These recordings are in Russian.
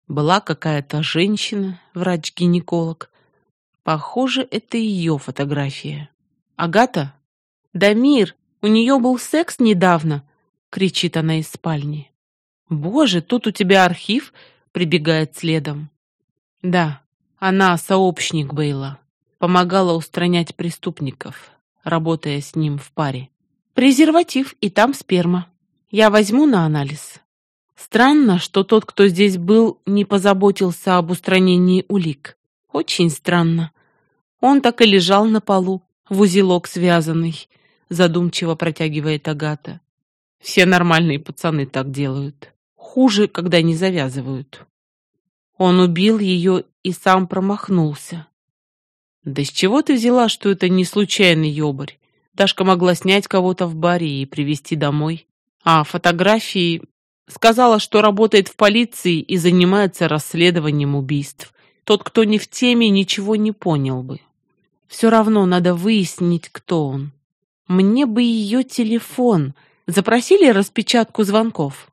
Была какая-то женщина, врач-гинеколог. Похоже, это ее фотография. Агата? Дамир, у нее был секс недавно, кричит она из спальни. Боже, тут у тебя архив, прибегает следом. Да, она сообщник Бейла. Помогала устранять преступников, работая с ним в паре. Презерватив, и там сперма. Я возьму на анализ. Странно, что тот, кто здесь был, не позаботился об устранении улик. Очень странно. Он так и лежал на полу, в узелок связанный, задумчиво протягивает Агата. Все нормальные пацаны так делают. Хуже, когда не завязывают. Он убил ее и сам промахнулся. Да с чего ты взяла, что это не случайный ёбарь? Дашка могла снять кого-то в баре и привезти домой. А фотографии... Сказала, что работает в полиции и занимается расследованием убийств. Тот, кто не в теме, ничего не понял бы. Все равно надо выяснить, кто он. Мне бы ее телефон. Запросили распечатку звонков?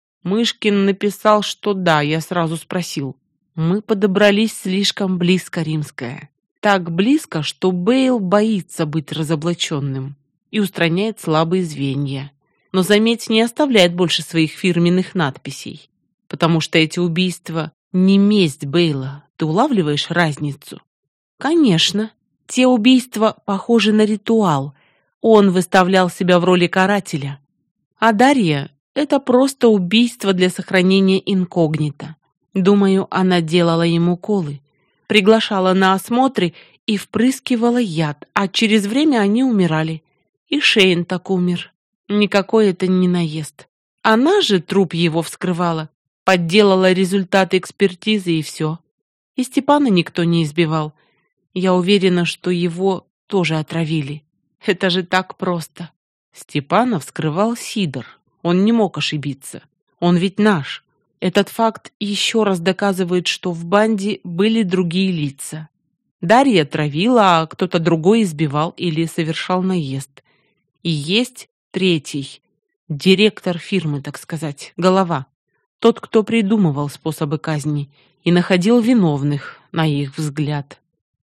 Мышкин написал, что да, я сразу спросил. Мы подобрались слишком близко, Римская. Так близко, что Бейл боится быть разоблаченным и устраняет слабые звенья. Но, заметь, не оставляет больше своих фирменных надписей. Потому что эти убийства не месть Бейла. Ты улавливаешь разницу? Конечно. Те убийства похожи на ритуал. Он выставлял себя в роли карателя. А Дарья — это просто убийство для сохранения инкогнито. Думаю, она делала ему уколы, приглашала на осмотры и впрыскивала яд, а через время они умирали. И Шейн так умер. Никакой это не наезд. Она же труп его вскрывала, подделала результаты экспертизы и все. И Степана никто не избивал. Я уверена, что его тоже отравили. Это же так просто. Степана вскрывал Сидор. Он не мог ошибиться. Он ведь наш. Этот факт еще раз доказывает, что в банде были другие лица. Дарья травила, а кто-то другой избивал или совершал наезд. И есть третий. Директор фирмы, так сказать, голова. Тот, кто придумывал способы казни и находил виновных, на их взгляд.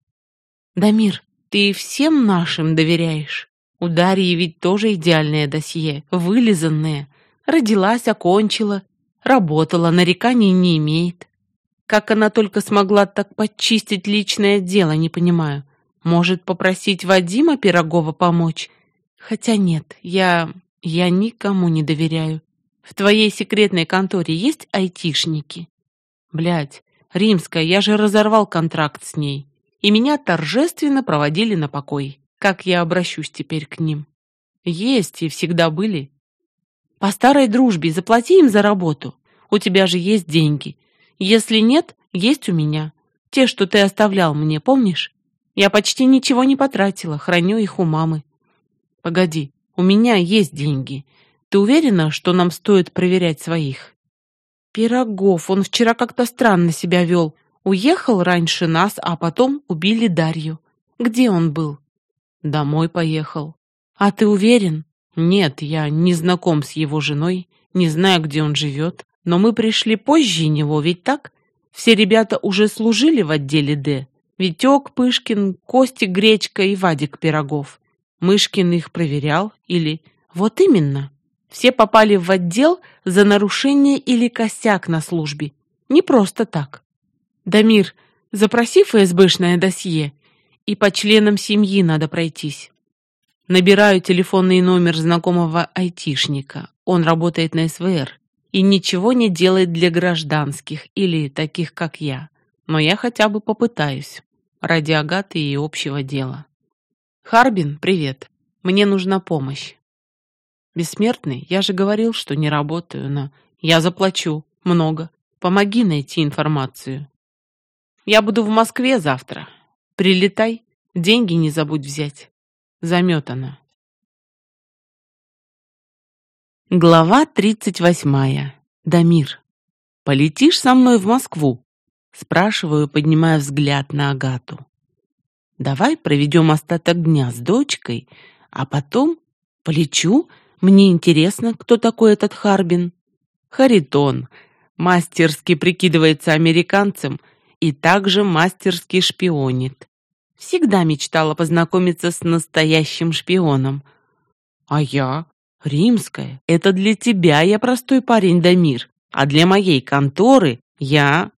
Дамир, ты всем нашим доверяешь? У Дарьи ведь тоже идеальное досье, вылизанное. Родилась, окончила, работала, нареканий не имеет. Как она только смогла так подчистить личное дело, не понимаю. Может, попросить Вадима Пирогова помочь? Хотя нет, я никому не доверяю. В твоей секретной конторе есть айтишники? Блядь, Римская, я же разорвал контракт с ней. И меня торжественно проводили на покой. Как я обращусь теперь к ним? Есть и всегда были. По старой дружбе заплати им за работу. У тебя же есть деньги. Если нет, есть у меня. Те, что ты оставлял мне, помнишь? Я почти ничего не потратила, храню их у мамы. Погоди, у меня есть деньги. Ты уверена, что нам стоит проверять своих? Пирогов, он вчера как-то странно себя вел. Уехал раньше нас, а потом убили Дарью. Где он был? Домой поехал. А ты уверен? Нет, я не знаком с его женой, не знаю, где он живет. Но мы пришли позже него, ведь так? Все ребята уже служили в отделе «Д». Витек Пышкин, Костик Гречка и Вадик Пирогов. Мышкин их проверял или... Вот именно. Все попали в отдел за нарушение или косяк на службе. Не просто так. Дамир, запроси ФСБшное досье. И по членам семьи надо пройтись. Набираю телефонный номер знакомого айтишника. Он работает на СВР. И ничего не делает для гражданских или таких, как я. Но я хотя бы попытаюсь. Ради Агаты и общего дела. Харбин, привет. Мне нужна помощь. Бессмертный, я же говорил, что не работаю, но я заплачу. Много. Помоги найти информацию. Я буду в Москве завтра. Прилетай. Деньги не забудь взять. Заметано. Глава 38. Дамир. Полетишь со мной в Москву? Спрашиваю, поднимая взгляд на Агату. Давай проведем остаток дня с дочкой, а потом полечу. Мне интересно, кто такой этот Харбин. Харитон. мастерски прикидывается американцем и также мастерски шпионит. Всегда мечтала познакомиться с настоящим шпионом. А я? Римская. Это для тебя я простой парень Дамир, а для моей конторы я